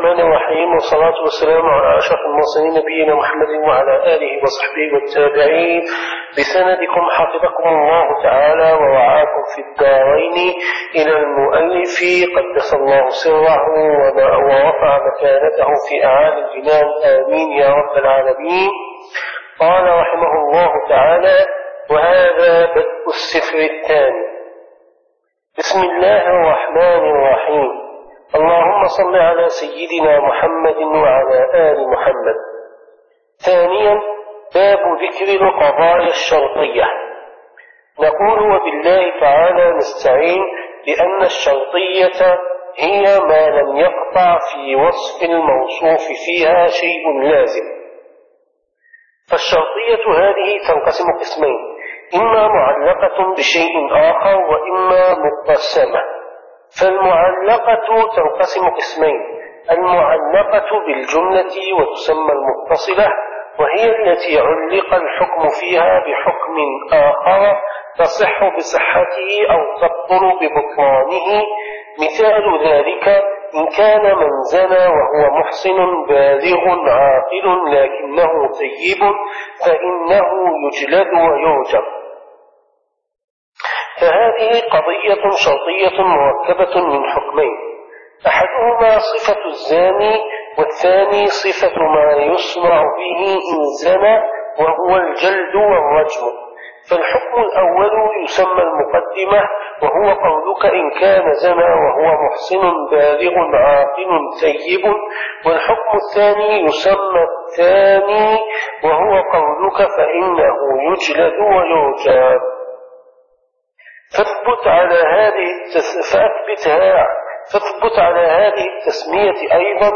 الرحمن الرحيم، والصلاة والسلام على أشرف المرسلين نبينا محمد وعلى آله وصحبه والتابعين بسندكم حفظكم الله تعالى ورعاكم في الدارين إلى المؤلف قدس الله سره ورفع مكانته في أعالي الجنان، آمين يا رب العالمين. قال رحمه الله تعالى: وهذا بدء السفر الثاني. بسم الله الرحمن الرحيم. اللهم صل على سيدنا محمد وعلى آل محمد. ثانيا، باب ذكر القضايا الشرطية. نقول: وبالله تعالى نستعين، لأن الشرطية هي ما لم يقطع في وصف الموصوف فيها شيء لازم. فالشرطية هذه تنقسم قسمين: إما معلقة بشيء آخر، وإما مقسمة. فالمعلقة تنقسم قسمين: المعلقة بالجملة وتسمى المتصلة، وهي التي علق الحكم فيها بحكم آخر تصح بصحته أو تبطل ببطلانه. مثال ذلك: إن كان من زنى وهو محصن بالغ عاقل لكنه طيب فإنه يجلد ويرجم. فهذه قضية شرطية مركبة من حكمين: أحدهما صفة الزاني، والثاني صفة ما يصنع به إن زنى وهو الجلد والرجم. فالحكم الأول يسمى المقدمة، وهو قولك إن كان زنى وهو محصن بالغ عاقل طيب، والحكم الثاني يسمى الثاني، وهو قولك فإنه يجلد ويرجم. فاثبت على هذه التسمية أيضا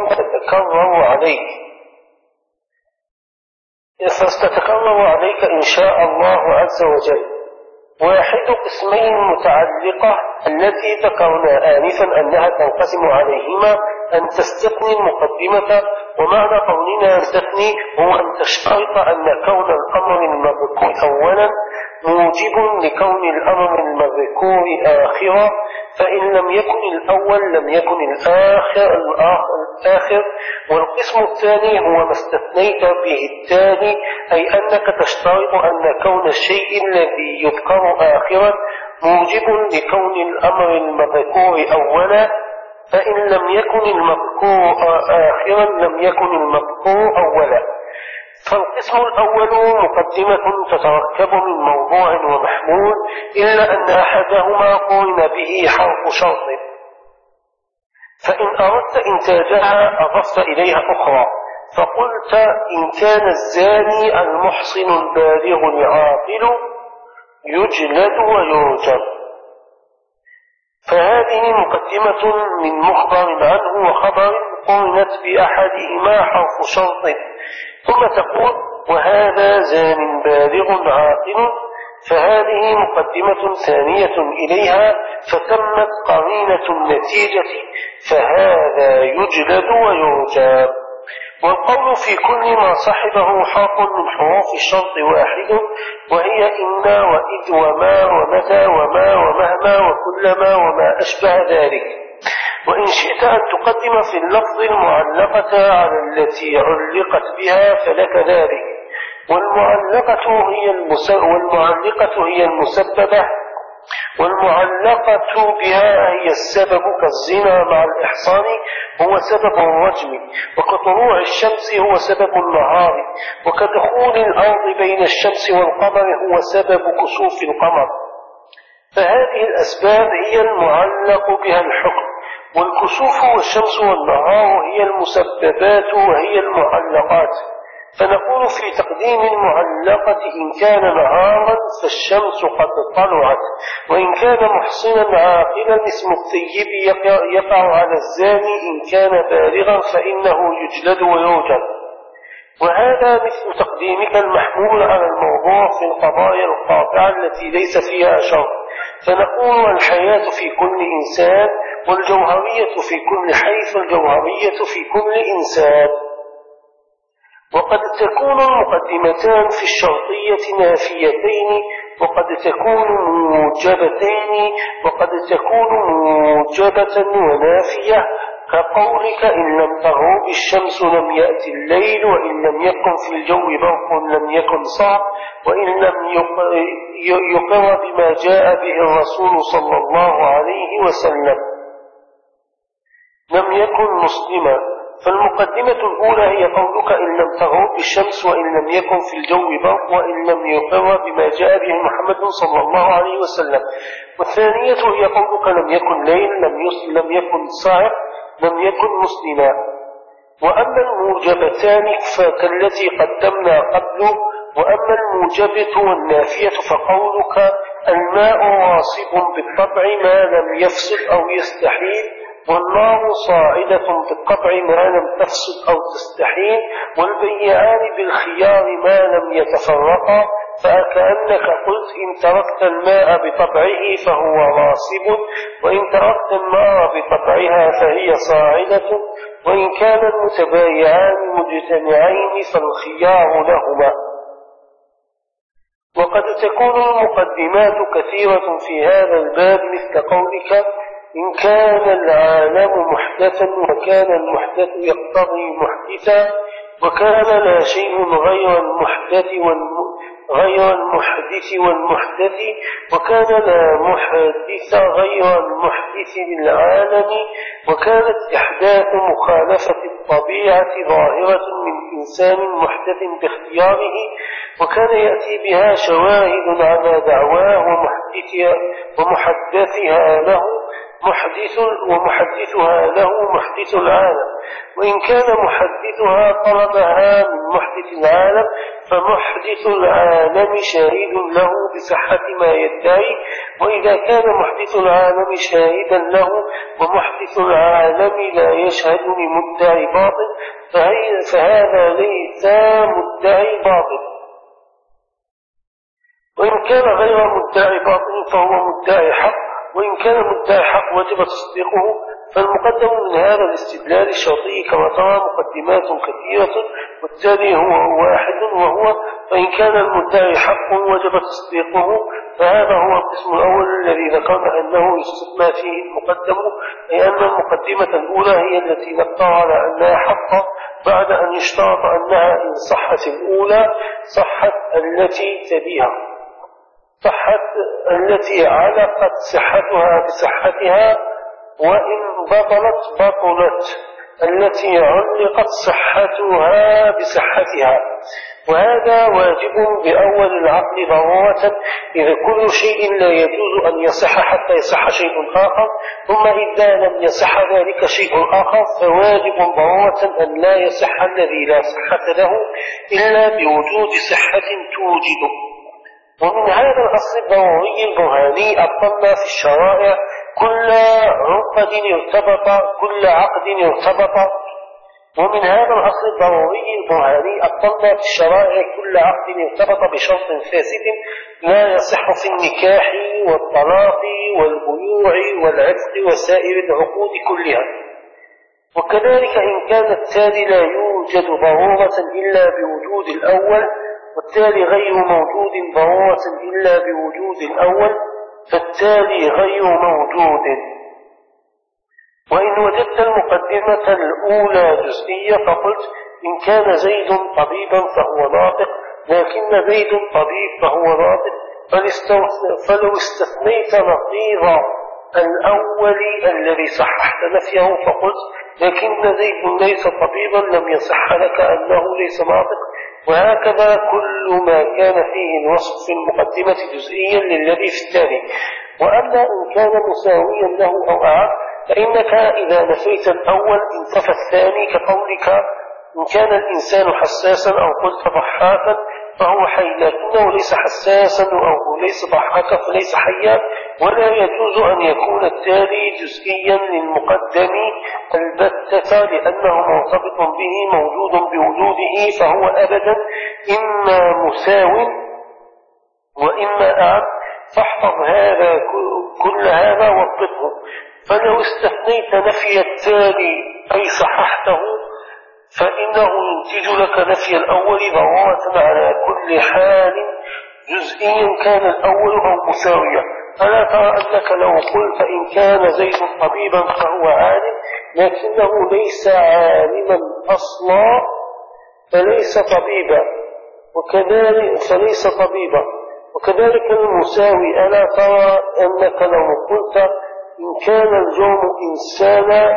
فستتكرر عليك إن شاء الله عز وجل. واحد قسمين متعلقة التي ذكرنا آنفا أنها تنقسم عليهما أن تستثني المقدمة. ومعنى قولنا تستثني هو أن تشترط أن كون الأمر المذكور أولا موجب لكون الأمر المذكور آخرا، فإن لم يكن الأول لم يكن الآخر. والقسم الثاني هو ما استثنيت به الثاني، أي أنك تشترط أن كون الشيء الذي يذكر آخرا موجب لكون الأمر المذكور أولا، فإن لم يكن المذكور آخرا لم يكن المذكور أولا. فالقسم الأول مقدمة تتركب من موضوع ومحمول، إلا أن أحدهما قرن به حرف شرط، فإن أردت إنتاجها أضفت إليها أخرى، فقلت إن كان الزاني المحصن البالغ العاقل يجلد ويرجم. فهذه مقدمة من مخبر عنه وخبر قرنت بأحدهما حرف شرط، ثم تقول وهذا زان بالغ عاقل، فهذه مقدمة ثانية إليها، فتمت قرينة النتيجة فهذا يجلد ويرجم. والقول في كل ما صحبه حرف من حروف الشرط واحد، وهي إن وإذ وما ومتى وما ومهما وكلما وما أشبه ذلك. وإن شئت أن تقدم في اللفظ المعلقة على التي علقت بها فلك ذلك. والمعلقة هي المسببة، والمعلقة بها هي السبب، كالزنا مع الإحصان هو سبب الرجم، وكطلوع الشمس هو سبب النهار، وكدخول الأرض بين الشمس والقمر هو سبب كسوف القمر. فهذه الأسباب هي المعلق بها الحكم، والكسوف والشمس والنهار هي المسببات وهي المعلقات. فنقول في تقديم المعلقة إن كان نهارا فالشمس قد طلعت، وإن كان محصنا عاقلا اسم الطيب يقع على الزاني إن كان بالغا فإنه يجلد ويرجم. وهذا مثل تقديمك المحمول على الموضوع في القضايا القاطعة التي ليس فيها شرط. فنقول الحياة في كل إنسان، والجوهرية في كل حيث الجوهرية في كل إنسان. وقد تكون المقدمتان في الشرطية نافيتين، وقد تكون موجبتين، وقد تكون موجبة ونافية، كقولك إن لم تغرب الشمس لم يأتي الليل، وإن لم يكن في الجو برق لم يكن صعب، وإن لم يقر بما جاء به الرسول صلى الله عليه وسلم لم يكن مسلما. فالمقدمة الأولى هي قولك إن لم تغرب الشمس وإن لم يكن في الجو برق وإن لم يقر بما جاء به محمد صلى الله عليه وسلم. والثانية هي قولك لم يكن ليل لم يكن صاعق لم يكن مسلما. وأما الموجبتان فكالتي قدمنا قبله. وأما الموجبة والنافية فقولك الماء واصب بالطبع ما لم يفسد أو يستحيل، والنار صاعدة بالطبع ما لم تفسد أو تستحيل، والبيعان بالخيار ما لم يتفرقا. فكأنك قلت إن تركت الماء بطبعه فهو راصب، وإن تركت النار بطبعها فهي صاعدة، وإن كان المتبايعان مجتمعين فالخيار لهما. وقد تكون المقدمات كثيرة في هذا الباب مثل قولك إن كان العالم محدثا وكان المحدث يقتضي محدثا، وكان لا شيء غير المحدث والمحدث، وكان لا محدث غير المحدث للعالم، وكانت إحداث مخالفة الطبيعة ظاهرة من إنسان محدث باختياره، وكان يأتي بها شواهد على دعواه ومحدثها له محدث العالم. وإن كان محدثها طلبها من محدث العالم فمحدث العالم شاهد له بصحة ما يدعي. وإذا كان محدث العالم شاهدا له ومحدث العالم لا يشهد لمدعي باطل فهذا ليس مدعي باطل. وإن كان غير مدعي باطل فهو مدعي حق، وإن كان مدعي حق وجب تصديقه. فالمقدم من هذا الاستدلال الشرطي كما ترى مقدمات كثيرة، والتالي هو واحد، وهو فإن كان المدعي حق وجب تصديقه. فهذا هو القسم الأول الذي ذكرنا أنه يستثنى فيه المقدم، أي أن المقدمة الأولى هي التي نقطع على أنها حق بعد أن يشترط أنها إن صحت الأولى صحت التي تليها، صحت التي علقت صحتها بصحتها، وإن بطلت التي علقت صحتها بصحتها. وهذا واجب بأول العقل ضرورة، إذ كل شيء لا يجوز أن يصح حتى يصح شيء آخر، ثم إذا لم يصح ذلك شيء آخر فواجب ضرورة أن لا يصح الذي لا صحة له إلا بوجود صحة توجده. ومن هذا الأصل الضروري البرهاني أبطلنا في الشرائع كل عقد ارتبط. ومن هذا الأصل الضروري البرهاني أبطلنا في الشرائع كل عقد ارتبط بشرط فاسد لا يصح في النكاح والطلاق والبيوع والعتق وسائر العقود كلها. وكذلك إن كان التالي لا يوجد ضرورة إلا بوجود الأول، والتالي غير موجود ضرورة إلا بوجود الأول، فالتالي غير موجود. وإن وجدت المقدمة الأولى جزئية فقلت إن كان زيد طبيبا فهو ناطق، لكن زيد طبيب فهو ناطق، فلو استثنيت نقيض الأول الذي صححت نفيه فقلت لكن زيد ليس طبيبا لم يصح لك أنه ليس ناطق. وهكذا كل ما كان فيه الوصف في المقدمة جزئيا للذي في الثاني. وأما إن كان مساويا له أو أعم فإنك إذا نفيت الأول انتفى الثاني، كقولك إن كان الإنسان حساسا أو قلت ضحاكا فهو حي، لكنه ليس حساسا أو ليس ضحاكا فليس حيا. ولا يجوز أن يكون التالي جزئيا للمقدم البتة لأنه مرتبط به موجود بوجوده، فهو أبدا إما مساو وإما أعم. فاحفظ هذا كل هذا واضبطه. فلو استثنيت نفي التالي أي صححته فإنه ينتج لك نفي الأول ضرورة على كل حال جزئيا كان الأول أو مساويا. ألا ترى أنك لو قلت إن كان زيد طبيبا فهو عالم لكنه ليس عالما أصلا فليس طبيبا، وكذلك المساوي. ألا ترى أنك لو قلت إن كان الجرم إنسانا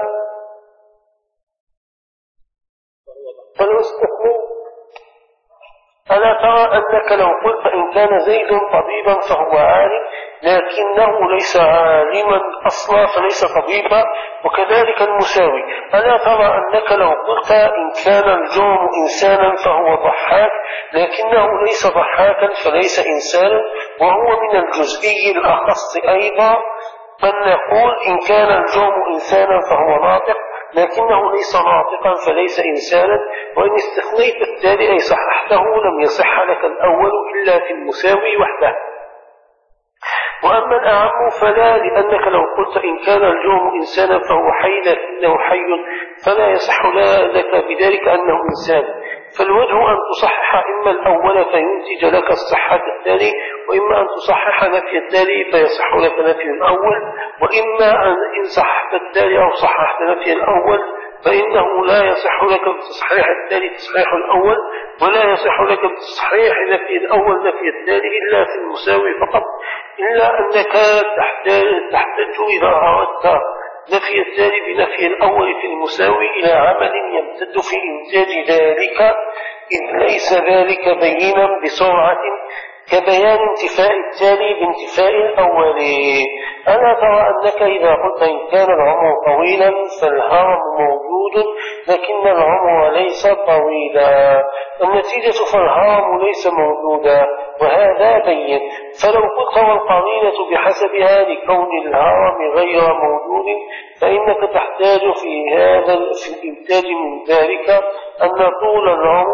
فلو استثنيت، ألا ترى أنك لو قلت إن كان زيد طبيبا فهو عالم لكنه ليس عالما أصلا فليس طبيبا، وكذلك المساوي. ألا ترى أنك لو قلت إن كان الجرم إنسانا فهو ضحاك لكنه ليس ضحاكا فليس إنسانا، وهو من الجزئي الأخص أيضا. بل نقول إن كان الجرم إنسانا فهو ناطق لكنه ليس ناطقا فليس إنسانا، وإن استثنيت التالي أي صححته لم يصح لك الأول إلا في المساوي وحده. وأما الأعم فلا، لأنك لو قلت إن كان الجرم إنسانا فهو حي لكنه حي فلا يصح لك بذلك أنه إنسان. فالوجه أن تصحح إما الأول فينتج لك الصحة التالي، وإما أن تصحح نفي التالي فيصح لك نفي الأول، وإما إن صححت التالي أو صححت نفي الأول فإنه لا يصح لك بتصحيح التالي تصحيح الأول، ولا يصح لك بتصحيح نفي الأول نفي التالي إلا في المساوي فقط. إلا أنك تحتاج إذا أردت نفي التالي بنفي الأول في المساوي إلى عمل يمتد في إنتاج ذلك، إذ ليس ذلك بينا بسرعة كبيان انتفاء التالي بانتفاء الأول. ألا ترى أنك إذا قلت إن كان العمر طويلا فالهرم موجود لكن العمر ليس طويلا، النتيجة فالهرم ليس موجودا، وهذا بين. فلو قلت والقرينة بحسبها لكون الهرم غير موجود فإنك تحتاج في الإنتاج من ذلك أن طول العمر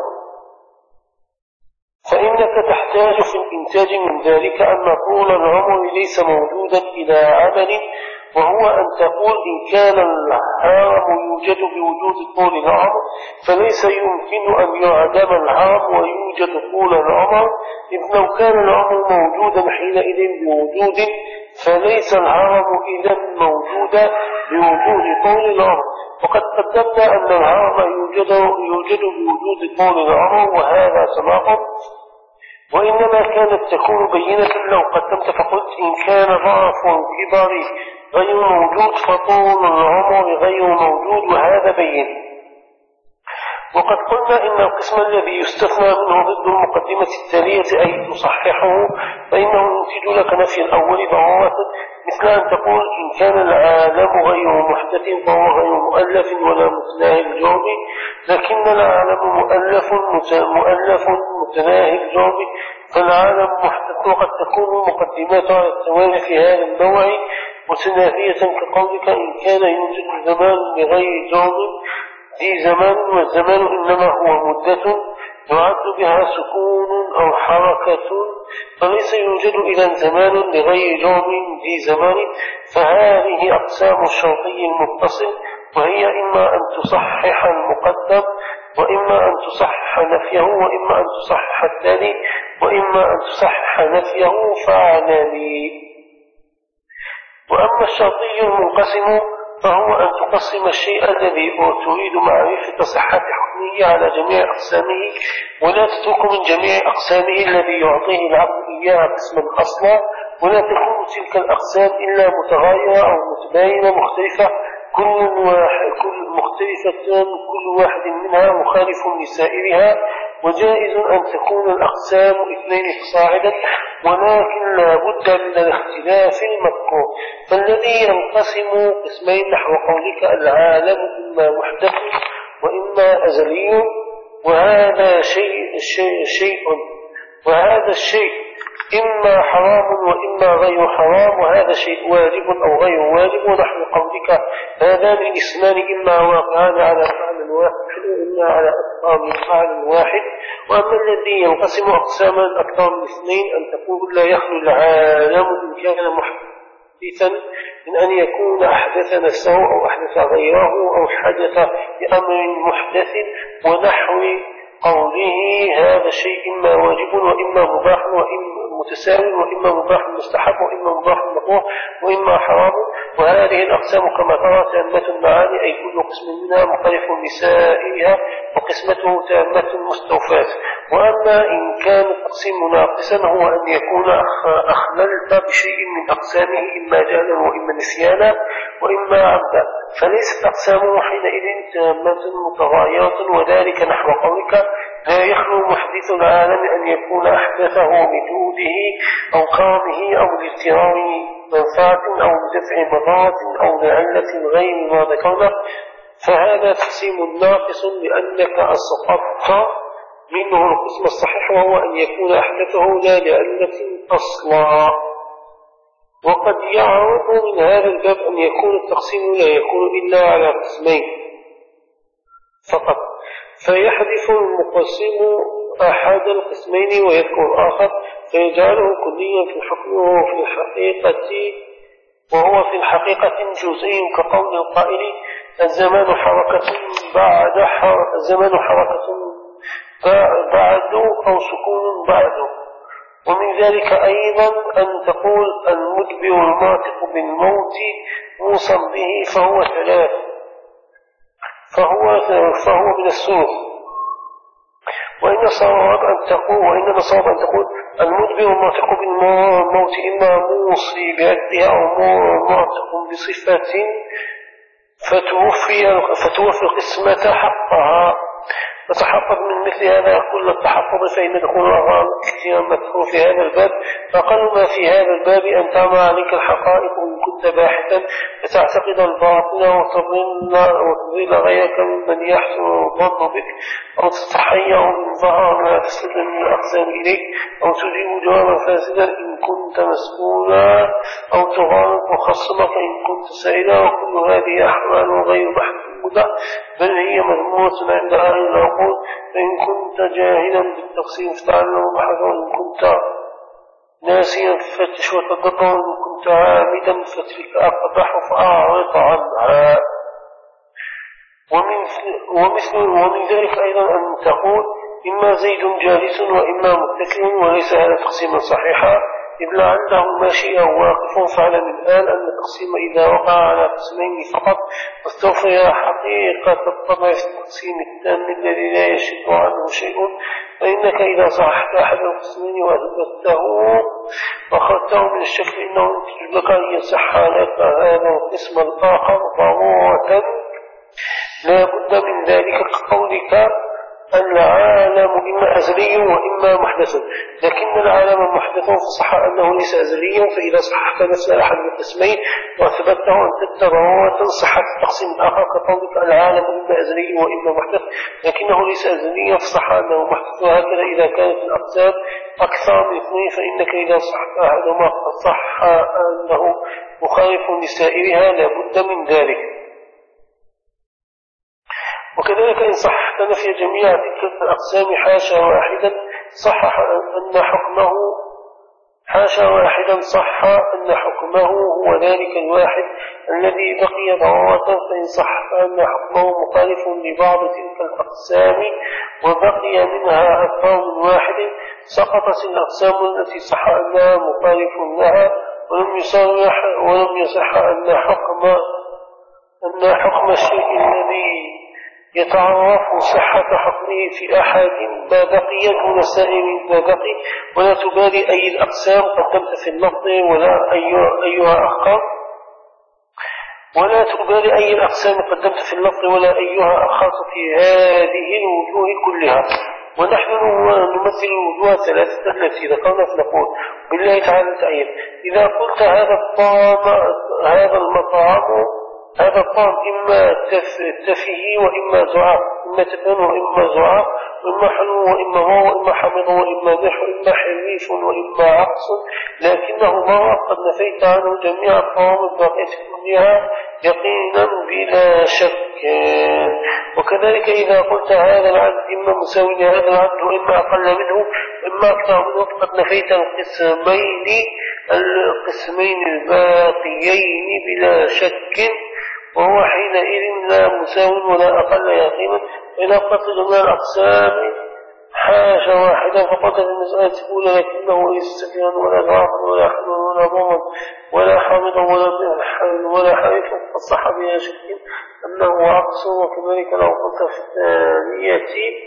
ليس موجودا إلى عمل، وهو أن تقول إن كان الهرم يوجد بوجود طول العمر فليس يمكن أن يعدم الهرم ويوجد طول العمر، إذ لو كان العمر موجودا حينئذ بوجود فليس الهرم إذا موجودا بوجود طول العمر. وقد قدمنا أن الهرم يوجد بوجود طول العمر وهذا سبق، وإنما كانت تكون بينة لو قدمت فقلت إن كان ضعف الكبر غير موجود فطول العمر غير موجود، وهذا بين. وقد قلنا إن القسم الذي يستثنى منه ضد المقدمة التالية أي تصححه فإنه ينتج لك نفي الأول ضرورة، مثل أن تقول إن كان العالم غير محدث فهو غير مؤلف ولا متناهي الجرم، لكن العالم مؤلف متناهي الجرم، فالعالم محدث. وقد تكون مقدمات على التوالي في هذا النوع متنافية كقولك إن كان يوجد زمان لغير جرم ذي زمان، والزمان إنما هو مدة يعد بها سكون أو حركة، فليس يوجد إذا زمان لغير جرم ذي زمان. فهذه أقسام الشرطي المتصل، وهي إما أن تصحح المقدم وإما أن تصحح نفيه وإما أن تصحح التالي وإما أن تصحح نفيه فاعلمي. وأما الشرطي المنقسم فهو أن تقسم الشيء الذي تريد معرفة صحة حكمه على جميع أقسامه، ولا تترك من جميع أقسامه الذي يعطيه العقل إياها قسما أصلا، ولا تكون تلك الأقسام إلا متغايرة أو متباينة مختلفة كل واحد منها مخالف لسائرها، وجائز أن تكون الأقسام اثنين فصاعدا، ولكن لا بد من الاختلاف المذكور. فالذي ينقسم قسمين نحو قولك العالم إما محدث وإما أزلي، وهذا الشيء إما حرام وإما غير حرام، وهذا شيء واجب أو غير واجب، ونحو قولك هذان الاسمان إما واقعان على معنى واحد وإما على أكثر من معنى واحد. وأما الذي ينقسم أقساما أكثر من اثنين أن تقول لا يخلو العالم إن كان محدثا من أن يكون أحدث نفسه أو أحدث غيره أو حدث بأمر محدث قوله هذا الشيء إما واجب وإما مباح وإما متساوي وإما مباح مستحب وإما مباح مكروه وإما حرام. وهذه الأقسام كما ترى تامة المعاني، أي كل قسم منها مختلف لسائرها وقسمته تامة مستوفاة. وأما إن كان التقسيم ناقصا هو أن يكون أخللت بشيء من أقسامه إما جهلا وإما نسيانا وإما عمدا، فليست أقسامه حينئذ تامة متغايرة. وذلك نحو قولك لا يخلو محدث العالم أن يكون أحدثه بجوده أو كرمه أو لاضطرار منفعة أو لدفع مضرة أو لعلة غير ما ذكرنا، فهذا تقسيم ناقص لأنك أسقطت منه القسم الصحيح وهو أن يكون أحدثه لا لعلة أصلا. وقد يعرض من هذا الباب أن يكون التقسيم لا يكون إلا على قسمين فقط، فيحذف المقسم أحد القسمين ويذكر الآخر فيجعله كليا في الحكم وهو في الحقيقة جزئي، كقول القائل الزمان حركة بعد أو سكون بعد. ومن ذلك أيضا أن تقول المدبر المعتق بالموت موصى به فهو ثلاث، فهو من السلوك. وإن صواب أن تقول المدبر المعتق بالموت إما موصي بعقدها أو معتق بصفة فتوفي القسمة حقها. فتحفظ من مثل هذا كل التحفظ، فإن دخول الأغراض كثيرا مذكور في هذا الباب، فأقل ما في هذا الباب أن تعمى عليك الحقائق إن كنت باحثا فتعتقد الباطل وتضل غيرك ممن يحسن الظن بك، أو تتحير من ظهر ما تسلم من الأقسام إليك، أو تجيب جوابا فاسدا إن كنت مسؤولا، أو تغالط مخصمك إن كنت سائلا. وكل هذه أحوال غير محمودة بل هي مذمومة عند أهل العقول. فإن كنت جاهلا بالتقسيم فتعلم بحث، وإن كنت ناسيا ففتش وتدبر، وإن كنت عامدا فتلك أقبح فأعرض عنها. ومن ذلك أيضا أن تقول إما زيد جالس وإما متكئ، وليس هذا تقسيما صحيحا، إذ لعله ماشي أو واقف. فاعلم الآن أن التقسيم إذا وقع على قسمين فقط واستوفي حقيقة الطبع في التقسيم التام الذي لا يشد عنه شيء، فإنك إذا صححت أحد القسمين وأثبته وأخذته من الشك إنه ينتج لك أن يصح لك هذا القسم الآخر ضرورة لا بد من ذلك، كقولك العالم إما أزلي وإما محدث، لكن العالم محدث فصح أنه ليس أزليا. فإذا صححت نفس أحد القسمين وأثبته أنت ضرورة صحة التقسيم الآخر، كقولك العالم إما أزلي وإما محدث لكنه ليس أزليا فصح أنه محدث. وهكذا إذا كانت الأقسام أكثر من اثنين فإنك إذا صححت أحدهما فصح أنه مخالف لسائرها لا بد من ذلك. وكذلك إن صححت نفي جميع تلك الأقسام حاشا واحدا صح أن حكمه هو ذلك الواحد الذي بقي ضرورة. فإن صح أن حكمه مخالف لبعض تلك الأقسام وبقي منها أكثر من واحد سقطت الأقسام التي صح أنها مخالف لها، ولم يصح أن حكم الشيء الذي يتعرف صحة حكمه في أحد ما بقي دون سائر ما بقي، ولا تبالي أي الأقسام قدمت في اللفظ ولا أيها أخر، ولا تبالي أي الأقسام قدمت في اللفظ ولا أيها أخرت في هذه الوجوه كلها. ونحن نمثل الوجوه الثلاثة التي ذكرنا فنقول بالله تعالى تعين إذا قلت هذا الطعام إما تفهي وإما زعاف، إما تفهم وإما زعاف، وإما حلو وإما مر وإما حمض وإما ملح وإما حريف وإما عقص، لكنه مرة قد نفيت عنه جميع الطعام الباقية كلها يقينا بلا شك. وكذلك إذا قلت هذا العدد إما مساوي لهذا العدد وإما أقل منه وإما أكثر منه فقد نفيت القسمين الباقيين بلا شك، وهو حينئذ لا مساو ولا أقل يقينا. فإن أقلت جميع الأقسام حاش واحدا فقتل المسألة الأولى لكنه ليس سفيها ولا ضعفا ولا حمل ولا ضمن ولا حامضا ولا حريفا فصح بها شك أنه عكس. وكذلك لو قلت في الثانية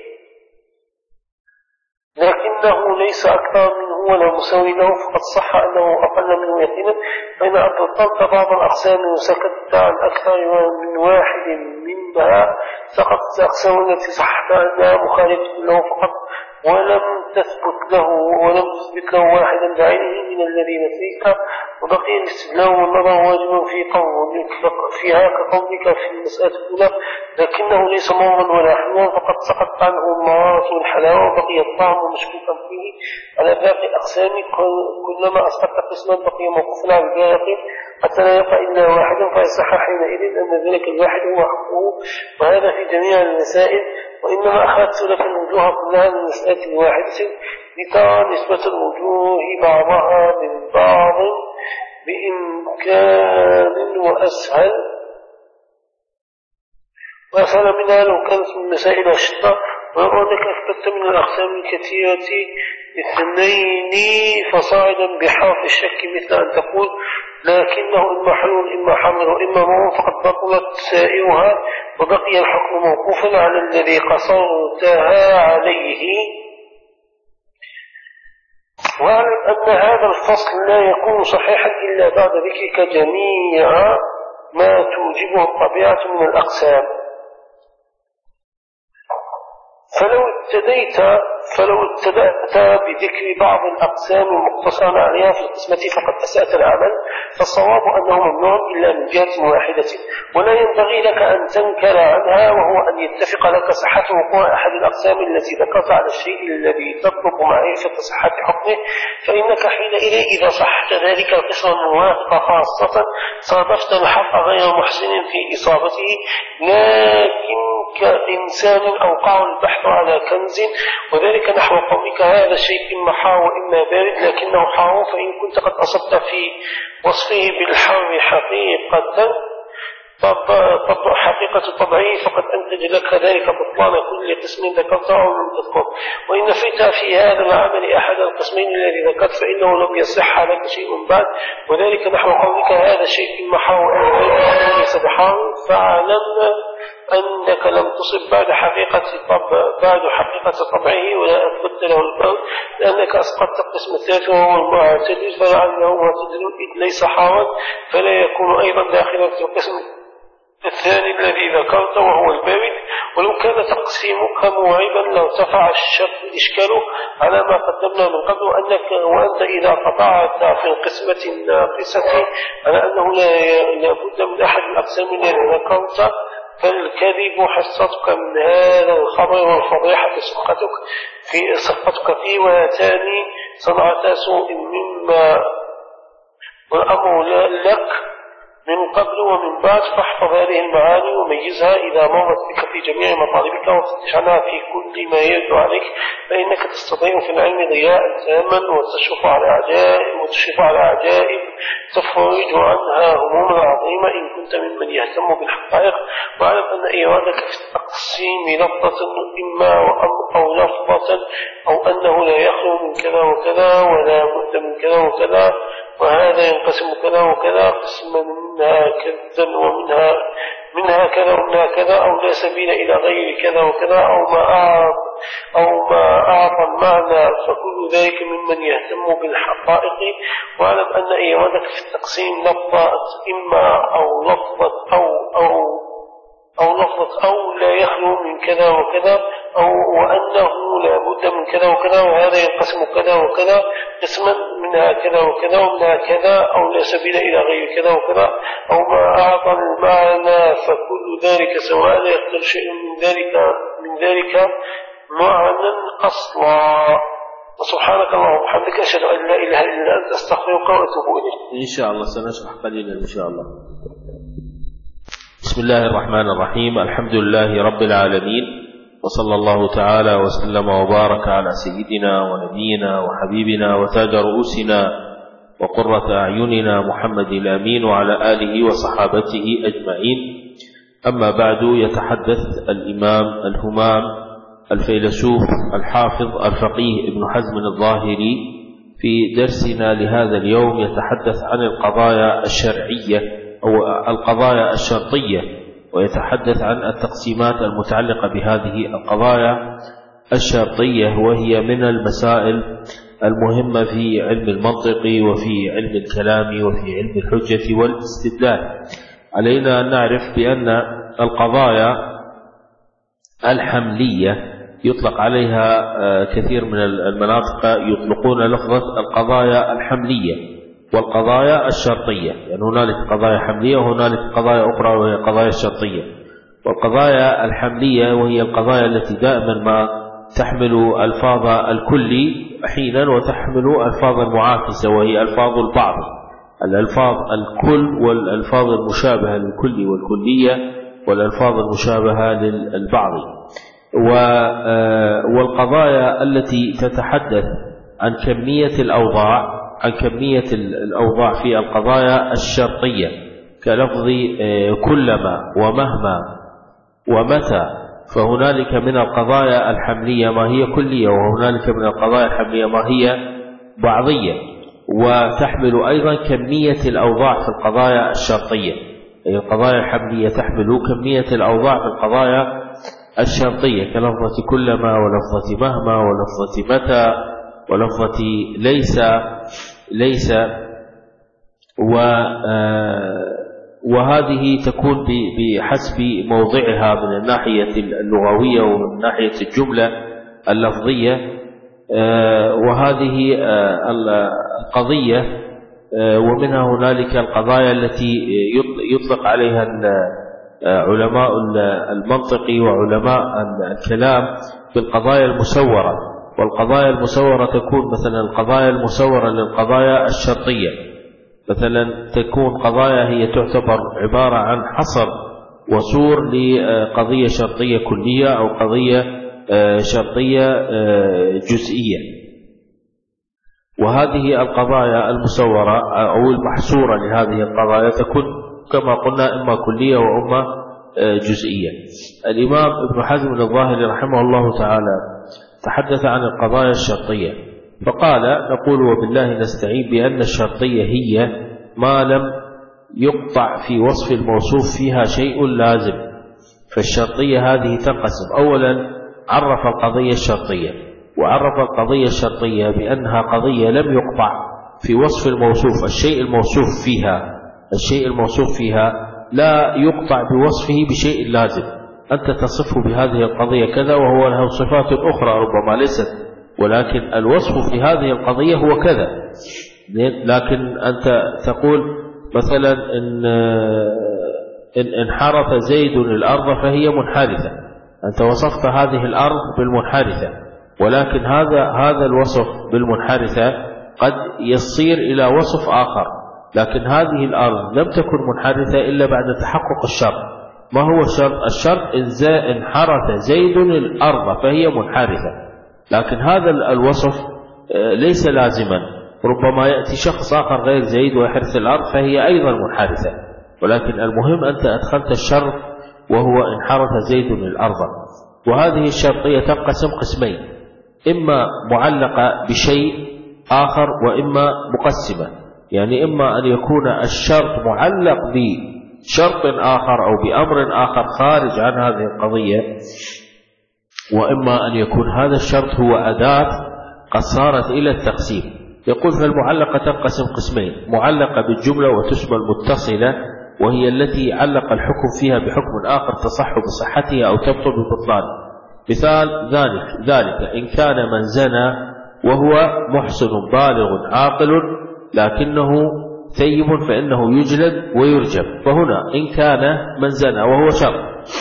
لكنه ليس أكثر منه ولا مساوي له فقد صح أنه أقل منه يقينا. فإن أبطلت بعض الأقسام وسكت عن أكثر من واحد منها سقطت الأقسام التي صحت أنها مخالفة له فقط ولم تثبت له واحدا بعينه من الذين فيك. وبقي الاستدلال والنظر واجب فيها كقولك في المسألة الأولى لكنه ليس مرا ولا حلوا فقد سقط عنه المرارة والحلاوة وبقي الطعم مشكوكا فيه على باقي الأقسام. كلما أسقطت قسما بقي موقوفا على الباقي حتى لا يقع إلا واحدا فيصح حينئذ أن ذلك الواحد هو حقه. وهذا في جميع المسائل. وإنما أخذت لك الوجوه كلها من المسألة الواحدة لترى نسبة الوجوه بعضها من بعض بإمكان وأسهل منها لو كانت من مسائل أشطة. وأنك أثبت من الأقسام الكثيرة اثنين فصاعدا بحرف الشك مثل أن تقول لكنه إما حلو إما حمل وإما مر فقد بطلت سائرها وبقي الحكم موقوفا على الذي قصرتها عليه. واعلم أن هذا الفصل لا يكون صحيحا إلا بعد ذكرك جميع ما توجبه الطبيعة من الأقسام. فلو ابتدأت بذكر بعض الأقسام المقتصرة عليها في القسمة فقد أسأت العمل. فالصواب أنه ممنوع إلا من جهة واحدة ولا ينبغي لك أن تنكر عنها وهو أن يتفق لك صحة وقوع أحد الأقسام التي ذكرت على الشيء الذي تطلب معرفة صحة حكمه. فإنك حينئذ إذا صحت ذلك القسم الموافق خاصة صادفت الحق غير محسن في إصابته لكن كإنسان أوقع البحث على كنز وذلك نحو قولك هذا الشيء إما حار وإما بارد لكنه حار. فإن كنت قد أصبت في وصفه بالحر حقيقة طبعه فقد أنتج لك ذلك بطلان كل قسم ذكرته أو لم تذكر. وإن فيت في هذا العمل أحد القسمين الذي ذكرت فإنه لم يصح لك شيء بعد وذلك نحو قولك هذا الشيء إما حار وإما بارد ليس بحار. فاعلم أنك لم تصب بعد حقيقة طبعه ولا أثبت له البرد لأنك أسقطت القسم الثالث وهو المعتدل فلعله معتدل إذ ليس حارا فلا يكون أيضا داخلا في القسم الثاني الذي ذكرت وهو البارد. ولو كان تقسيمك موعبا لارتفع الإشكال على ما قدمنا من قبل وأنت إذا قطعت في القسمة الناقصة على أنه لا بد من أحد الأقسام الذي ذكرت فالكذب حصتك من هذا الخبر والفضيحة سقطك فيه وهاتان صنعتا سوء مما والأمر لك من قبل ومن بعد. فاحفظ هذه المعاني وميزها إذا مرت بك في جميع مطالبك وفتش عنها في كل ما يرد عليك فإنك تستطيع في العلم ضياء تاما وتشرف على عجائب تفرج عنها هموما عظيمة إن كنت ممن يهتم بالحقائق. واعلم أن إرادك في التقسيم لفظة إما أو لفظة أو أنه لا يخلو من كذا وكذا ولا بد من كذا وكذا وهذا ينقسم كذا وكذا قسما منها كذا ومنها كذا ومنها كذا أو لا سبيل إلى غير كذا وكذا أو ما أعطى المعنى فكل ذلك ممن يهتم بالحقائق. واعلم أن إرادك في التقسيم لفظة إما أو لفظة أو لا يخلو من كذا وكذا أو وأنه لا بد من كذا وكذا وهذا ينقسم كذا وكذا قسما منها كذا وكذا ومنها كذا أو لا سبيل إلى غير كذا وكذا أو ما أعطى المعنى فكل ذلك سواء لا يختلف شيء من ذلك معنى أصلا. وسبحانك اللهم وبحمدك أشهد أن لا إله إلا أنت أستغفرك وأتوب إليك. إن شاء الله سنشرح قليلا إن شاء الله. بسم الله الرحمن الرحيم. الحمد لله رب العالمين وصلى الله تعالى وسلم وبارك على سيدنا ونبينا وحبيبنا وتاج رؤوسنا وقرة أعيننا محمد الأمين وعلى آله وصحابته أجمعين. أما بعد، يتحدث الإمام الهمام الفيلسوف الحافظ الفقيه ابن حزم الظاهري في درسنا لهذا اليوم يتحدث عن القضايا الشرعية أو القضايا الشرطية، ويتحدث عن التقسيمات المتعلقة بهذه القضايا الشرطية، وهي من المسائل المهمة في علم المنطق وفي علم الكلام وفي علم الحجة والاستدلال. علينا أن نعرف بأن القضايا الحملية يطلق عليها كثير من المناطق يطلقون لفظة القضايا الحملية والقضايا الشرطية، يعني هنالك قضايا حملية وهنالك قضايا أخرى وهي قضايا الشرطية. والقضايا الحملية وهي القضايا التي دائما ما تحمل ألفاظ الكل حينا وتحمل ألفاظ المعاكسة وهي ألفاظ البعض، الألفاظ الكل والألفاظ المشابهة للكل والكلية والألفاظ المشابهة للبعض. والقضايا التي تتحدث عن كمية الأوضاع في القضايا الشرطية كلفظ كلما ومهما ومتى، فهنالك من القضايا الحملية ما هي كلية وهنالك من القضايا الحملية ما هي بعضية، وتحمل أيضا كمية الأوضاع في القضايا الشرطية. القضايا الحملية تحمل كمية الأوضاع في القضايا الشرطية كلفظة كلما ولفظة مهما ولفظة متى ولفظة ليس وهذه تكون بحسب موضعها من الناحية اللغوية ومن ناحية الجملة اللفظية. وهذه القضية ومنها هنالك القضايا التي يطلق عليها علماء المنطق وعلماء الكلام بالقضايا المسورة. والقضايا المسورة تكون مثلا القضايا المسورة للقضايا الشرطية، مثلا تكون قضايا هي تعتبر عبارة عن حصر وسور لقضية شرطية كلية أو قضية شرطية جزئية. وهذه القضايا المسورة أو المحصورة لهذه القضايا تكون كما قلنا إما كلية وإما جزئية. الإمام ابن حزم الظاهري رحمه الله تعالى تحدث عن القضايا الشرطية فقال: نقول وبالله نستعين بأن الشرطية هي ما لم يقطع في وصف الموصوف فيها شيء لازم. فالشرطية هذه تنقسم: أولا عرف القضية الشرطية، وعرف القضية الشرطية بأنها قضية لم يقطع في وصف الموصوف. الشيء الموصوف فيها لا يقطع بوصفه بشيء لازم. أنت تصفه بهذه القضية كذا وهو له صفات أخرى ربما ليست، ولكن الوصف في هذه القضية هو كذا. لكن أنت تقول مثلا إن انحرف زيد الأرض فهي منحرثة، أنت وصفت هذه الأرض بالمنحرثة، ولكن هذا الوصف بالمنحرثة قد يصير إلى وصف آخر. لكن هذه الأرض لم تكن منحرثة إلا بعد تحقق الشرط. ما هو الشرط؟ الشرط إن انحرف زيد الأرض فهي منحرثة. لكن هذا الوصف ليس لازما، ربما يأتي شخص آخر غير زيد ويحرث الأرض فهي أيضا منحرثة، ولكن المهم أنت أدخلت الشرط وهو انحرف زيد الأرض. وهذه الشرطية تنقسم قسمين: إما معلقة بشيء آخر وإما مقسمة. يعني إما أن يكون الشرط معلق بشرط آخر أو بأمر آخر خارج عن هذه القضية، وإما أن يكون هذا الشرط هو أداة قد صارت إلى التقسيم. يقول فالمعلقة تنقسم قسمين: معلقة بالجملة وتسمى المتصلة، وهي التي علق الحكم فيها بحكم آخر تصح بصحتها أو تبطل ببطلانه. مثال ذلك إن كان من زنى وهو محسن بالغ عاقل لكنه ثيب فإنه يجلد ويرجم. فهنا إن كان من زنى وهو شرط،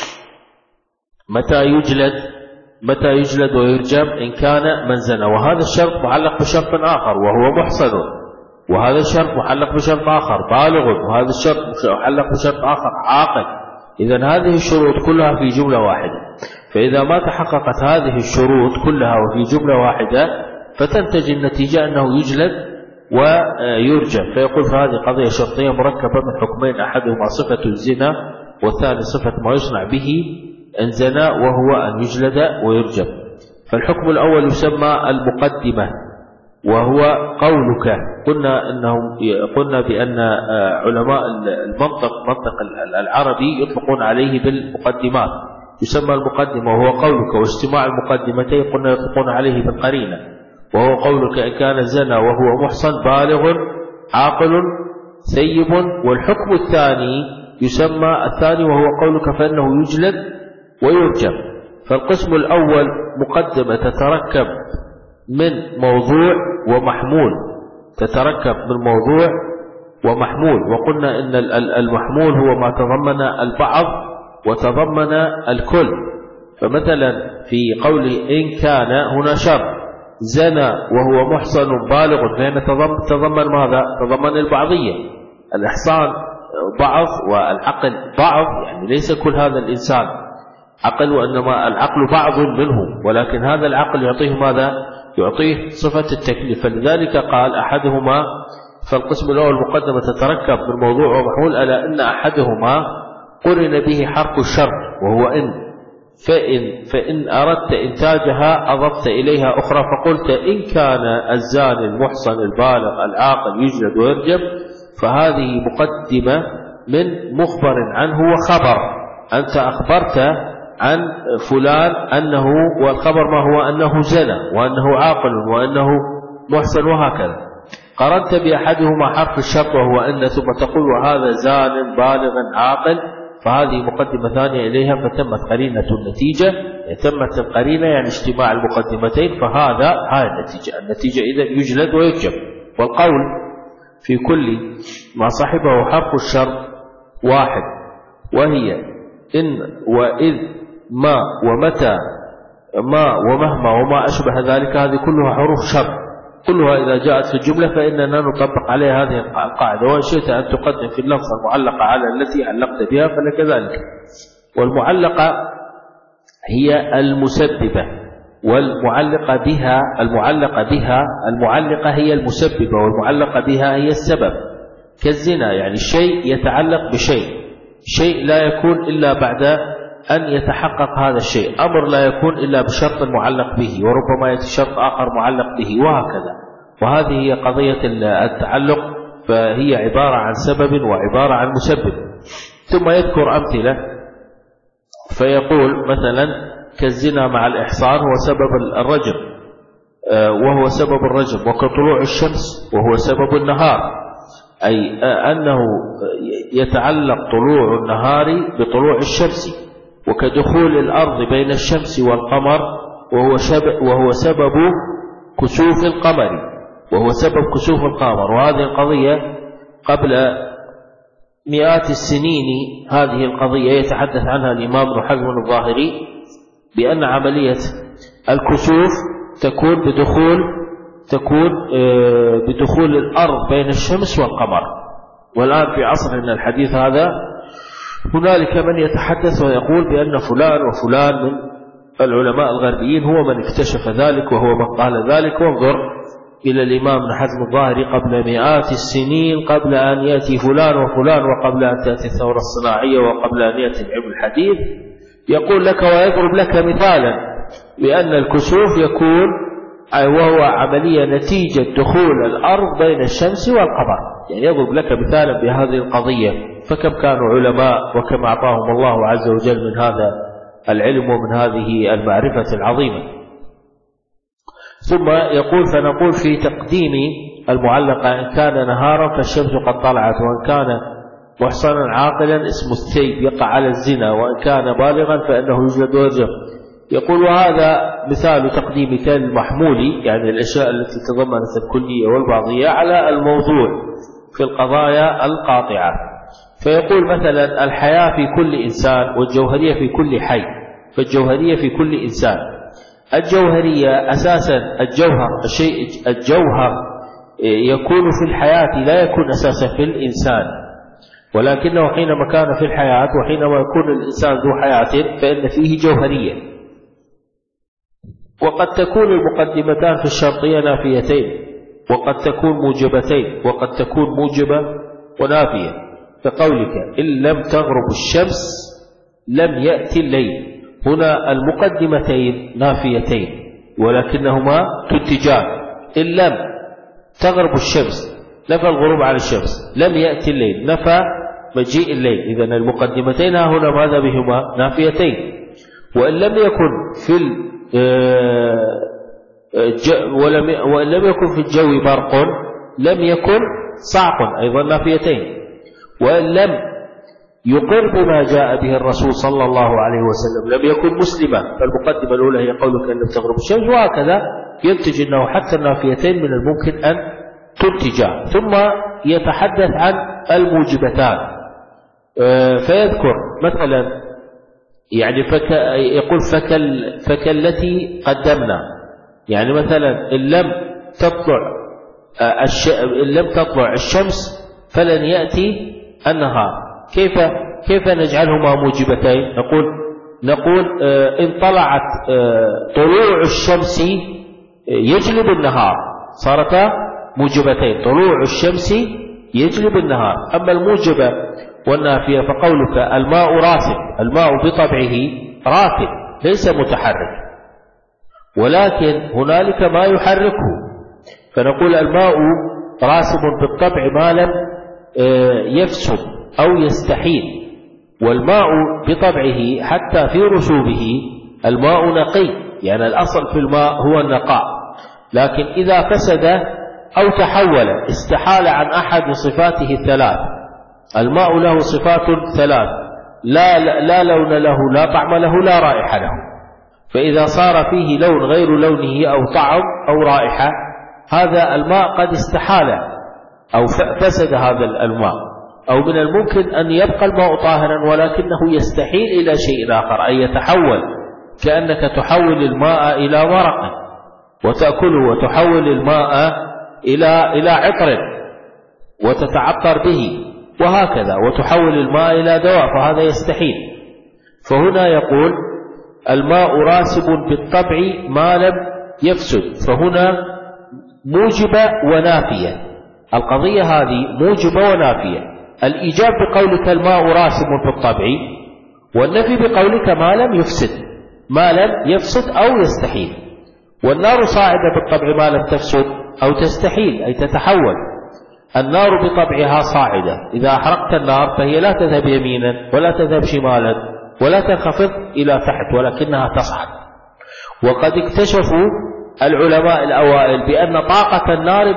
متى يجلد ويرجم؟ إن كان من زنى، وهذا الشرط معلق بشرط آخر وهو محسن، وهذا الشرط معلق بشرط آخر بالغ، وهذا الشرط معلق بشرط آخر عاقل. إذن هذه الشروط كلها في جملة واحدة. فإذا ما تحققت هذه الشروط كلها وفي جملة واحدة فتنتج النتيجة أنه يجلد ويرجم. فيقول فهذه قضية شرطية مركبة من حكمين: أحدهما صفة الزنا والثاني صفة ما يصنع به إن زنى وهو أن يجلد ويرجم. فالحكم الأول يسمى المقدمة، وهو قولك. قلنا بأن علماء منطق العربي يطلقون عليه بالمقدمات، يسمى المقدمة وهو قولك، واجتماع المقدمتين قلنا يطلقون عليه بالقرينة، وهو قولك إن كان زنى وهو محصن بالغ عاقل ثيب. والحكم الثاني يسمى الثاني وهو قولك فإنه يجلد ويرجم. فالقسم الأول مقدمة تتركب من موضوع ومحمول، وقلنا إن المحمول هو ما تضمن البعض وتضمن الكل. فمثلا في قول إن كان هنا شرط، زنى وهو محصن بالغ، فهنا تضمن ماذا؟ تضمن البعضية، الإحصان بعض والعقل بعض، يعني ليس كل هذا الإنسان عقل، وإنما العقل بعض منه، ولكن هذا العقل يعطيه ماذا؟ يعطيه صفة التكليف. فلذلك قال أحدهما، فالقسم الأول مقدمة تتركب من موضوع ومحمول، ألا إن أحدهما قرن به حرف الشرط وهو إن، فإن أردت إنتاجها أضفت إليها أخرى، فقلت إن كان الزاني المحصن البالغ العاقل يجلد ويرجم، فهذه مقدمة من مخبر عنه وخبر. أنت أخبرت عن فلان أنه، والخبر ما هو؟ أنه زنى وأنه عاقل وأنه محصن، وهكذا. قرنت بأحدهما حرف الشرط وهو أن، ثم تقول وهذا زان بالغ عاقل، فهذه مقدمة ثانية إليها، فتمت قرينة النتيجة. تمت القرينة يعني اجتماع المقدمتين، هاي النتيجة إذن يجلد ويرجم. والقول في كل ما صاحبه حرف الشرط واحد، وهي إن وإذ ما ومتى ما ومهما وما أشبه ذلك، هذه كلها حروف شرط، كلها إذا جاءت في الجملة فإننا نطبق عليها هذه القاعدة. وإن شئت أن تقدم في اللفظ المعلقة على التي علقت بها فلك ذلك. والمعلقة هي المسببة، والمعلقة بها المعلقة هي المسببة، والمعلقة بها هي السبب. كالزنا، يعني الشيء يتعلق بشيء، شيء لا يكون إلا بعد أن يتحقق هذا الشيء، أمر لا يكون إلا بشرط معلق به، وربما يأتي شرط آخر معلق به، وهكذا. وهذه هي قضية التعلق، فهي عبارة عن سبب وعبارة عن مسبب. ثم يذكر أمثلة، فيقول مثلا كالزنا مع الإحصان هو سبب الرجم، وهو سبب الرجم، وكطلوع الشمس وهو سبب النهار، أي أنه يتعلق طلوع النهار بطلوع الشمس. وكدخول الأرض بين الشمس والقمر وهو سبب كسوف القمر، وهذه القضية قبل مئات السنين، هذه القضية يتحدث عنها الإمام ابن حزم الظاهري، بأن عملية الكسوف تكون بدخول الأرض بين الشمس والقمر. والآن في عصرنا الحديث هذا هنالك من يتحدث ويقول بأن فلان وفلان من العلماء الغربيين هو من اكتشف ذلك وهو من قال ذلك. وانظر إلى الإمام ابن حزم الظاهري قبل مئات السنين، قبل أن يأتي فلان وفلان، وقبل أن تأتي الثورة الصناعية، وقبل أن يأتي العلم الحديث، يقول لك ويضرب لك مثالا بأن الكسوف يكون وهو عملية نتيجة دخول الأرض بين الشمس والقمر، يعني يضرب لك مثالا بهذه القضية. فكم كانوا علماء وكم أعطاهم الله عز وجل من هذا العلم ومن هذه المعرفة العظيمة. ثم يقول فنقول في تقديم المعلقة إن كان نهارا فالشمس قد طلعت، وإن كان محصنا عاقلا اسم الثيب يقع على الزنا، وإن كان بالغا فإنه يجلد ويرجم. يقول وهذا مثال تقديم كالمحمول، يعني الأشياء التي تضمنت الكلية والبعضية على الموضوع في القضايا القاطعة. فيقول مثلا الحياة في كل إنسان، والجوهرية في كل حي. فالجوهرية في كل إنسان، الجوهرية أساسا الجوهر يكون في الحياة، لا يكون أساسا في الإنسان، ولكنه حينما كان في الحياة وحينما يكون الإنسان ذو حياة فإن فيه جوهرية. وقد تكون المقدمتان في الشرطية نافيتين، وقد تكون موجبتين، وقد تكون موجبة ونافية، كقولك إن لم تغرب الشمس لم يأتي الليل، هنا المقدمتين نافيتين ولكنهما تنتجان. إن لم تغرب الشمس نفى الغروب على الشمس، لم يأتي الليل نفى مجيء الليل. إذن المقدمتين هنا ماذا بهما؟ نافيتين. وإن لم يكن وإن لم يكن في الجو برق لم يكن صعق، أيضا نافيتين. وإن لم يقر بما جاء به الرسول صلى الله عليه وسلم لم يكن مسلما، فالمقدمة الأولى هي قولك أن لم تغرب الشمس، وهكذا ينتج أنه حتى النافيتين من الممكن أن تنتجا. ثم يتحدث عن الموجبتان، فيذكر مثلا يعني يقول فكالتي قدمنا، يعني مثلا إن لم تطلع الشمس فلن يأتي النهار. كيف نجعلهما موجبتين؟ نقول إن طلعت طلوع الشمس يجلب النهار، صارتا موجبتين، طلوع الشمس يجلب النهار. أما الموجبة والنافية فقولك الماء راسب، الماء بطبعه راكب ليس متحرك، ولكن هنالك ما يحركه، فنقول الماء راسب بالطبع ما لم يفسد أو يستحيل. والماء بطبعه حتى في رسوبه الماء نقي، يعني الأصل في الماء هو النقاء، لكن إذا فسد أو تحول استحال عن أحد صفاته الثلاث. الماء له صفات ثلاث، لا لون له، لا طعم له، لا رائحة له. فإذا صار فيه لون غير لونه أو طعم أو رائحة هذا الماء قد استحال أو فسد هذا الماء. أو من الممكن أن يبقى الماء طاهرا ولكنه يستحيل إلى شيء آخر، أي يتحول، كأنك تحول الماء إلى مرق وتأكله، وتحول الماء إلى عطر وتتعطر به، وهكذا، وتحول الماء إلى دواء، فهذا يستحيل. فهنا يقول الماء راسب بالطبع ما لم يفسد، فهنا موجبة ونافية. القضية هذه موجبة ونافية. الإيجاب بقولك الماء راسب بالطبع، والنفي بقولك ما لم يفسد أو يستحيل. والنار صاعدة بالطبع ما لم تفسد أو تستحيل، أي تتحول. النار بطبعها صاعدة، إذا أحرقت النار فهي لا تذهب يمينا ولا تذهب شمالا ولا تنخفض إلى تحت، ولكنها تصعد. وقد اكتشفوا العلماء الأوائل بأن طاقة النار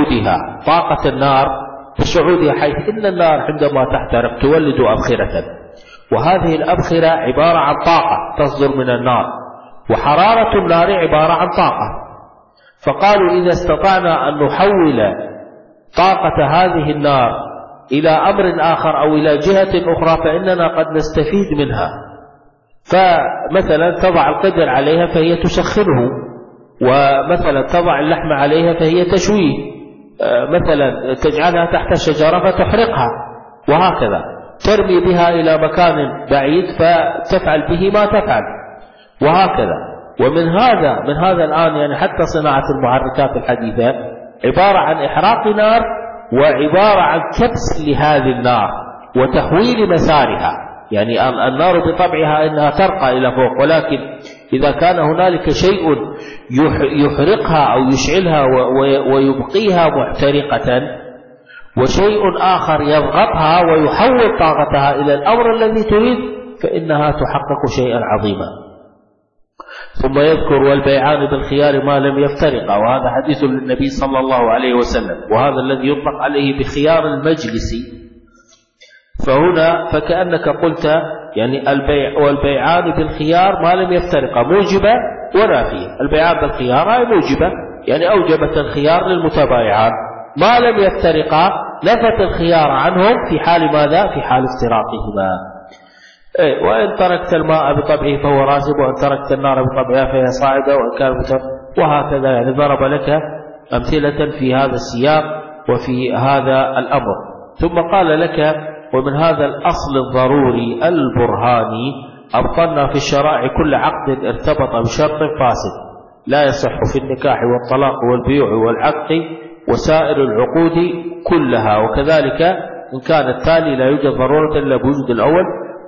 بصعودها، حيث إن النار عندما تحترق تولد أبخرة، وهذه الأبخرة عبارة عن طاقة تصدر من النار، وحرارة النار عبارة عن طاقة. فقالوا إذا استطعنا أن نحول طاقة هذه النار إلى أمر آخر أو إلى جهة أخرى فإننا قد نستفيد منها. فمثلا تضع القدر عليها فهي تسخنه، ومثلا تضع اللحم عليها فهي تشويه، مثلا تجعلها تحت الشجرة فتحرقها، وهكذا ترمي بها إلى مكان بعيد فتفعل به ما تفعل، وهكذا. ومن هذا الآن يعني حتى صناعة المحركات الحديثة عبارة عن إحراق نار، وعبارة عن كبس لهذه النار وتحويل مسارها. يعني النار بطبعها إنها ترقى إلى فوق، ولكن إذا كان هنالك شيء يحرقها أو يشعلها ويبقيها محترقة، وشيء آخر يضغطها ويحول طاقتها إلى الأمر الذي تريد، فإنها تحقق شيئا عظيما. ثم يذكر والبيعان بالخيار ما لم يفترقا، وهذا حديث للنبي صلى الله عليه وسلم، وهذا الذي يطلق عليه بخيار المجلس. فهنا فكأنك قلت يعني البيع والبيعان بالخيار ما لم يفترقا موجبة ونافية. البيعان بالخيار هي موجبة، يعني أوجبت الخيار للمتبايعان، ما لم يفترقا نفت الخيار عنهم في حال ماذا؟ في حال افتراقهما. وإن تركت الماء بطبعه فهو راسب، وإن تركت النار بطبعها فهي صاعدة، وإن كان وهكذا. يعني ضرب لك أمثلة في هذا السياق وفي هذا الأمر. ثم قال لك ومن هذا الأصل الضروري البرهاني أبطلنا في الشرائع كل عقد ارتبط بشرط فاسد لا يصح في النكاح والطلاق والبيوع والعقد وسائر العقود كلها، وكذلك إن كان التالي لا يوجد ضرورة إلا بوجود الأول،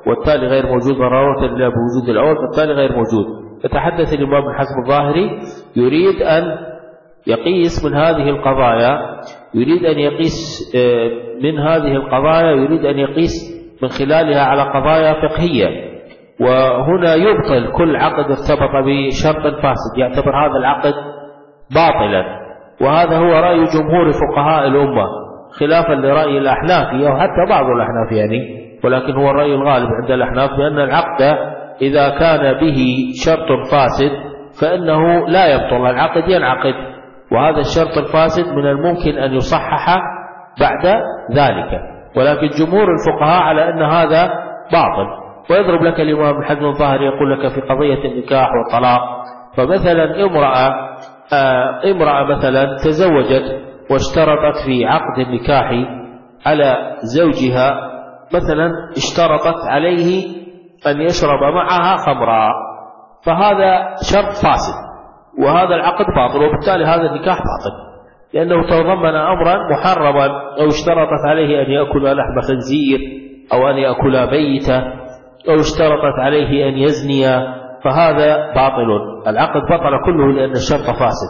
والتالي غير موجود ضرورة إلا بوجود الأول، فالتالي غير موجود. فتحدث الإمام ابن حزم الظاهري يريد أن يقيس من هذه القضايا، يريد أن يقيس من هذه القضايا، يريد أن يقيس من خلالها على قضايا فقهية. وهنا يبطل كل عقد ارتبط بشرط فاسد، يعتبر هذا العقد باطلا، وهذا هو رأي جمهور فقهاء الأمة خلافا لرأي الأحناف أو حتى بعض الأحناف يعني، ولكن هو الرأي الغالب عند الأحناف بأن العقد إذا كان به شرط فاسد فإنه لا يبطل، العقد ينعقد، وهذا الشرط الفاسد من الممكن أن يصحح بعد ذلك، ولكن جمهور الفقهاء على أن هذا باطل. ويضرب لك الإمام ابن حزم الظاهري يقول لك في قضية النكاح والطلاق، فمثلا امرأة مثلا تزوجت واشترطت في عقد النكاح على زوجها، مثلا اشترطت عليه أن يشرب معها خمرا، فهذا شرط فاسد وهذا العقد باطل، وبالتالي هذا النكاح باطل لأنه تضمن أمرا محرما، أو اشترطت عليه أن يأكل لحم خنزير أو أن يأكل ميتة، أو اشترطت عليه أن يزني، فهذا باطل، العقد بطل كله لأن الشرط فاسد.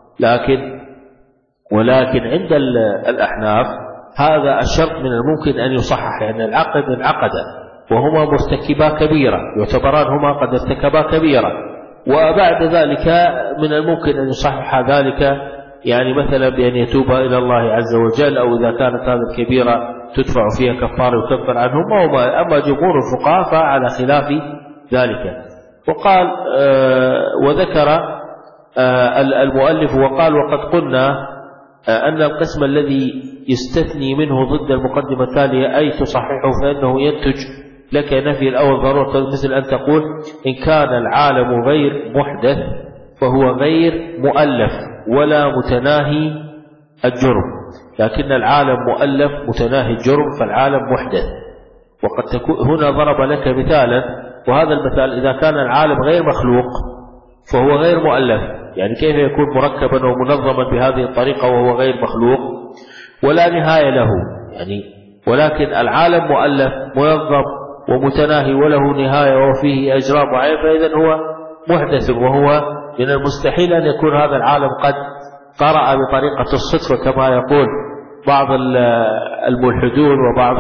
ولكن عند الأحناف هذا الشرط من الممكن أن يصحح، يعني العقد انعقد وهما مرتكبا كبيرة، يعتبران هما قد ارتكبا كبيرة، وبعد ذلك من الممكن أن يصحح ذلك، يعني مثلا بأن يتوب إلى الله عز وجل، أو إذا كانت هذه الكبيرة تدفع فيها كفارة ويكفر عنهم. أما جمهور الفقهاء فعلى خلاف ذلك. وقال وذكر المؤلف وقال: وقد قلنا أن القسم الذي يستثني منه ضد المقدمة التالية أي تصححه فإنه ينتج لك نفي الأول ضرورة، مثل أن تقول: إن كان العالم غير محدث فهو غير مؤلف ولا متناهي الجرم، لكن العالم مؤلف متناهي الجرم فالعالم محدث. وقد تكون هنا ضرب لك مثالا، وهذا المثال إذا كان العالم غير مخلوق فهو غير مؤلف، يعني كيف يكون مركبا ومنظما بهذه الطريقة وهو غير مخلوق ولا نهاية له يعني، ولكن العالم مؤلف منظم ومتناهي وله نهاية وفيه أجرام معينة، فإذا هو محدث، وهو من المستحيل أن يكون هذا العالم قد طرأ بطريقة الصدفة كما يقول بعض الملحدون وبعض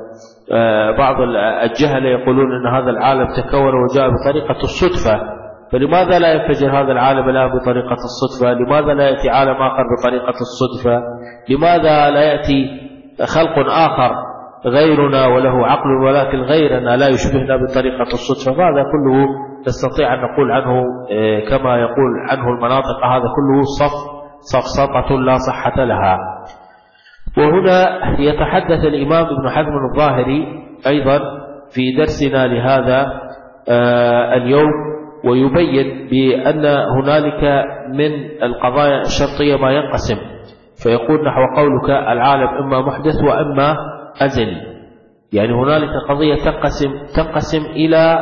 الجهلة يقولون أن هذا العالم تكون وجاء بطريقة الصدفة. فلماذا لا ينفجر هذا العالم الآن بطريقة الصدفة؟ لماذا لا يأتي عالم آخر بطريقة الصدفة؟ لماذا لا يأتي خلق آخر غيرنا وله عقل ولكن غيرنا لا يشبهنا بطريقة الصدفة؟ هذا كله نستطيع أن نقول عنه كما يقول عنه المناطق: هذا كله صفصطة لا صحة لها. وهنا يتحدث الإمام ابن حزم الظاهري أيضا في درسنا لهذا اليوم، ويبين بأن هنالك من القضايا الشرطية ما ينقسم، فيقول نحو قولك: العالم إما محدث وإما أزلي، يعني هنالك قضية تنقسم إلى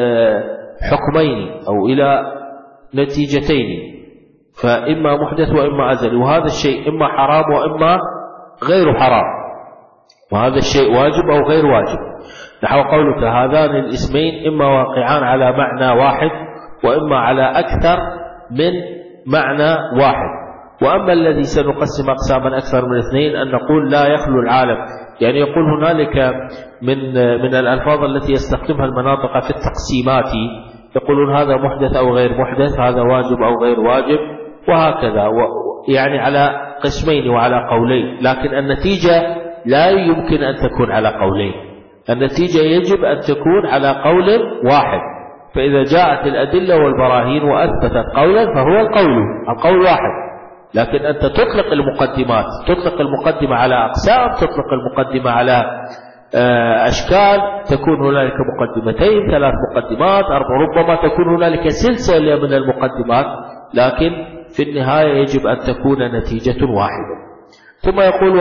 حكمين أو إلى نتيجتين، فإما محدث وإما أزلي، وهذا الشيء إما حرام وإما غير حرام، وهذا الشيء واجب أو غير واجب. نحو قولك: هذان الاسمين إما واقعان على معنى واحد وإما على أكثر من معنى واحد. وأما الذي سنقسم أقساما أكثر من اثنين أن نقول لا يخلو العالم، يعني يقول هنالك من الألفاظ التي يستخدمها المناطق في التقسيمات، يقولون هذا محدث أو غير محدث، هذا واجب أو غير واجب، وهكذا، يعني على قسمين وعلى قولين، لكن النتيجة لا يمكن أن تكون على قولين، النتيجة يجب أن تكون على قول واحد. فإذا جاءت الأدلة والبراهين وأثبتت قولا فهو القول واحد، لكن أنت تطلق المقدمات، تطلق المقدمة على أقسام، تطلق المقدمة على أشكال، تكون هنالك مقدمتين، 3 مقدمات، 4، ربما تكون هنالك سلسلة من المقدمات، لكن في النهاية يجب أن تكون نتيجة واحدة. ثم يقول: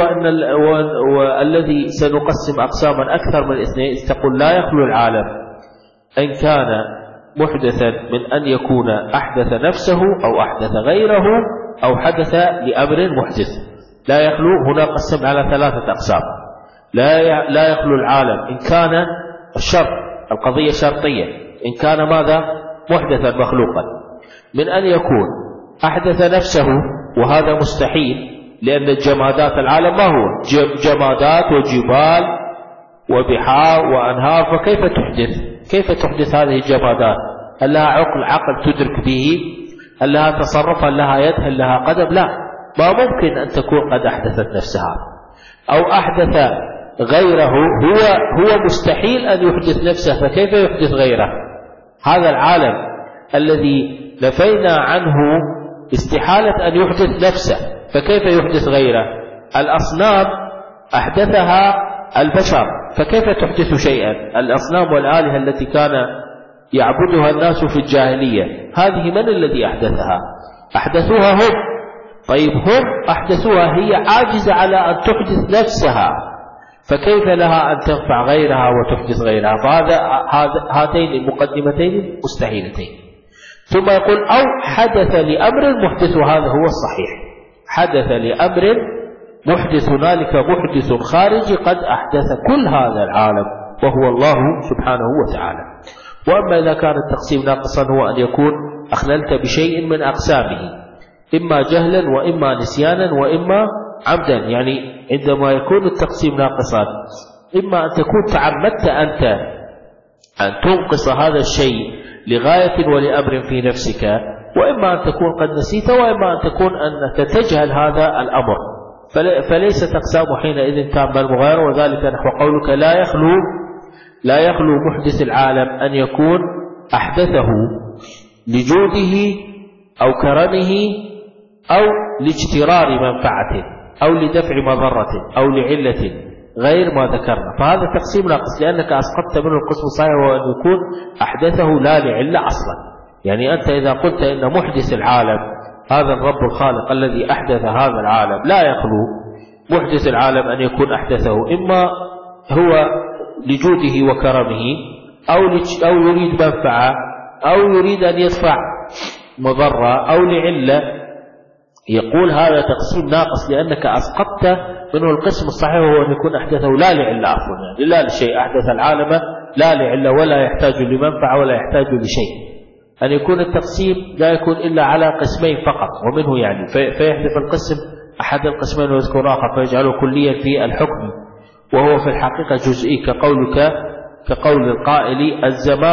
والذي سنقسم أقساما أكثر من 2 تقول لا يخلو العالم إن كان محدثا من أن يكون أحدث نفسه أو أحدث غيره أو حدث لأمر محدث. لا يخلو هنا قسم على 3 أقسام. لا يخلو العالم إن كان الشرط القضية شرطية، إن كان ماذا؟ محدثا مخلوقا، من أن يكون أحدث نفسه، وهذا مستحيل، لأن الجمادات العالم ما هو؟ جمادات وجبال وبحار وأنهار، فكيف تحدث؟ كيف تحدث هذه الجمادات؟ هل لها عقل تدرك به؟ هل لها تصرف؟ هل لها يد؟ هل لها قدم؟ لا، ما ممكن أن تكون قد أحدثت نفسها أو أحدث غيره. هو مستحيل أن يحدث نفسه، فكيف يحدث غيره؟ هذا العالم الذي نفينا عنه استحالة أن يحدث نفسه، فكيف يحدث غيره؟ الأصنام أحدثها البشر، فكيف تحدث شيئا؟ الأصنام والآلهة التي كان يعبدها الناس في الجاهلية، هذه من الذي أحدثها؟ أحدثوها هم. طيب هم أحدثوها، هي عاجزة على أن تحدث نفسها، فكيف لها أن تنفع غيرها وتحدث غيرها؟ فهذا هاتين المقدمتين مستحيلتين. ثم يقول أو حدث لأمر محدث، هذا هو الصحيح، حدث لأمر محدث، هنالك محدث خارجي قد أحدث كل هذا العالم وهو الله سبحانه وتعالى. وأما إذا كان التقسيم ناقصا هو أن يكون أخللت بشيء من أقسامه، إما جهلا وإما نسيانا وإما عمدا. يعني عندما يكون التقسيم ناقصا، إما أن تكون تعمدت أنت أن تنقص هذا الشيء لغاية ولأمر في نفسك، وإما أن تكون قد نسيت، وإما أن تكون أنك تجهل هذا الأمر، فليس تقسام حينئذ تام المغايرة. وذلك نحو قولك لا يخلو محدث العالم أن يكون أحدثه لجوده أو كرمه أو لاجترار منفعة أو لدفع مضرة أو لعلة غير ما ذكرنا، فهذا تقسيم ناقص، لأنك أسقطت منه القسم الصحيح وهو أن يكون أحدثه لا لعلة أصلا. يعني أنت إذا قلت إن محدث العالم هذا الرب الخالق الذي أحدث هذا العالم، لا يخلو محدث العالم أن يكون أحدثه إما هو لجوده وكرمه أو يريد منفعة أو يريد أن يدفع مضرة أو لعلة. يقول هذا تقسيم ناقص لأنك أسقطت منه القسم الصحيح وهو أن يكون أحدثه لا لعلة عفوا، يعني لا لشيء، أحدث العالم لا لعلة ولا يحتاج لمنفعة ولا يحتاج لشيء. أن يكون التقسيم لا يكون إلا على قسمين فقط، ومنه يعني فيحذف القسم أحد القسمين ويذكر آخر فيجعله كليا في الحكم، وهو في الحقيقة جزئي، كقول القائل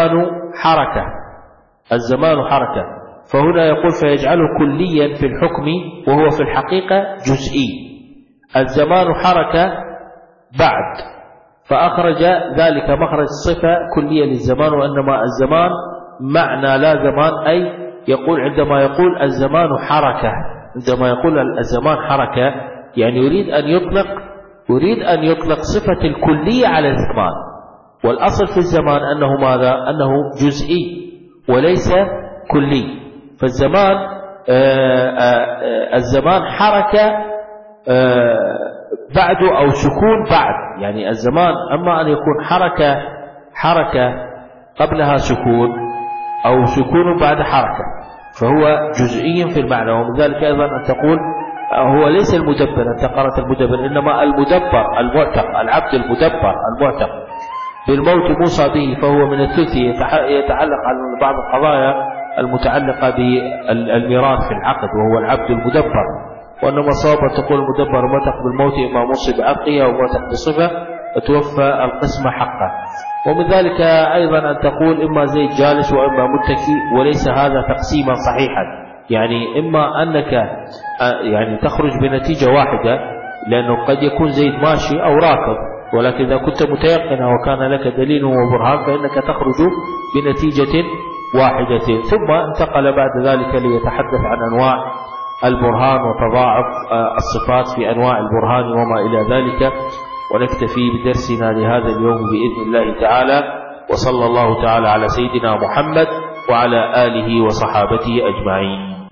الزمان حركة، فهنا يقول فيجعله كليا في الحكم وهو في الحقيقة جزئي. الزمان حركة بعد، فأخرج ذلك مخرج الصفة كلية للزمان، وإنما الزمان معنى لا زمان، أي يقول عندما يقول الزمان حركة، عندما يقول الزمان حركة يعني يريد أن يطلق صفة الكلية على الزمان، والأصل في الزمان أنه ماذا؟ أنه جزئي وليس كلي. فالزمان الزمان حركة بعد أو سكون بعد، يعني الزمان أما أن يكون حركة قبلها سكون أو سكون بعد حركة فهو جزئي في المعنى. ومن ذلك أيضا أن تقول هو ليس المدبر، أنت قرأت المدبر، إنما المدبر المعتق، العبد المدبر المعتق بالموت موصى به، فهو من الثلث يتعلق على بعض القضايا المتعلقة بالميراث في العقد وهو العبد المدبر. وأنما الصواب تقول المدبر معتق بالموت إما موصي بعقده أو معتق بصفة وتوفى القسم حقه. ومن ذلك أيضا أن تقول إما زيد جالس وإما متكي، وليس هذا تقسيما صحيحا، يعني إما أنك يعني تخرج بنتيجة واحدة، لأنه قد يكون زيد ماشي أو راكب، ولكن إذا كنت متيقنا وكان لك دليل وبرهان فإنك تخرج بنتيجة واحدة. ثم انتقل بعد ذلك ليتحدث عن أنواع البرهان وتضاعف الصفات في أنواع البرهان وما إلى ذلك. ونكتفي بدرسنا لهذا اليوم بإذن الله تعالى، وصلى الله تعالى على سيدنا محمد وعلى آله وصحابته أجمعين.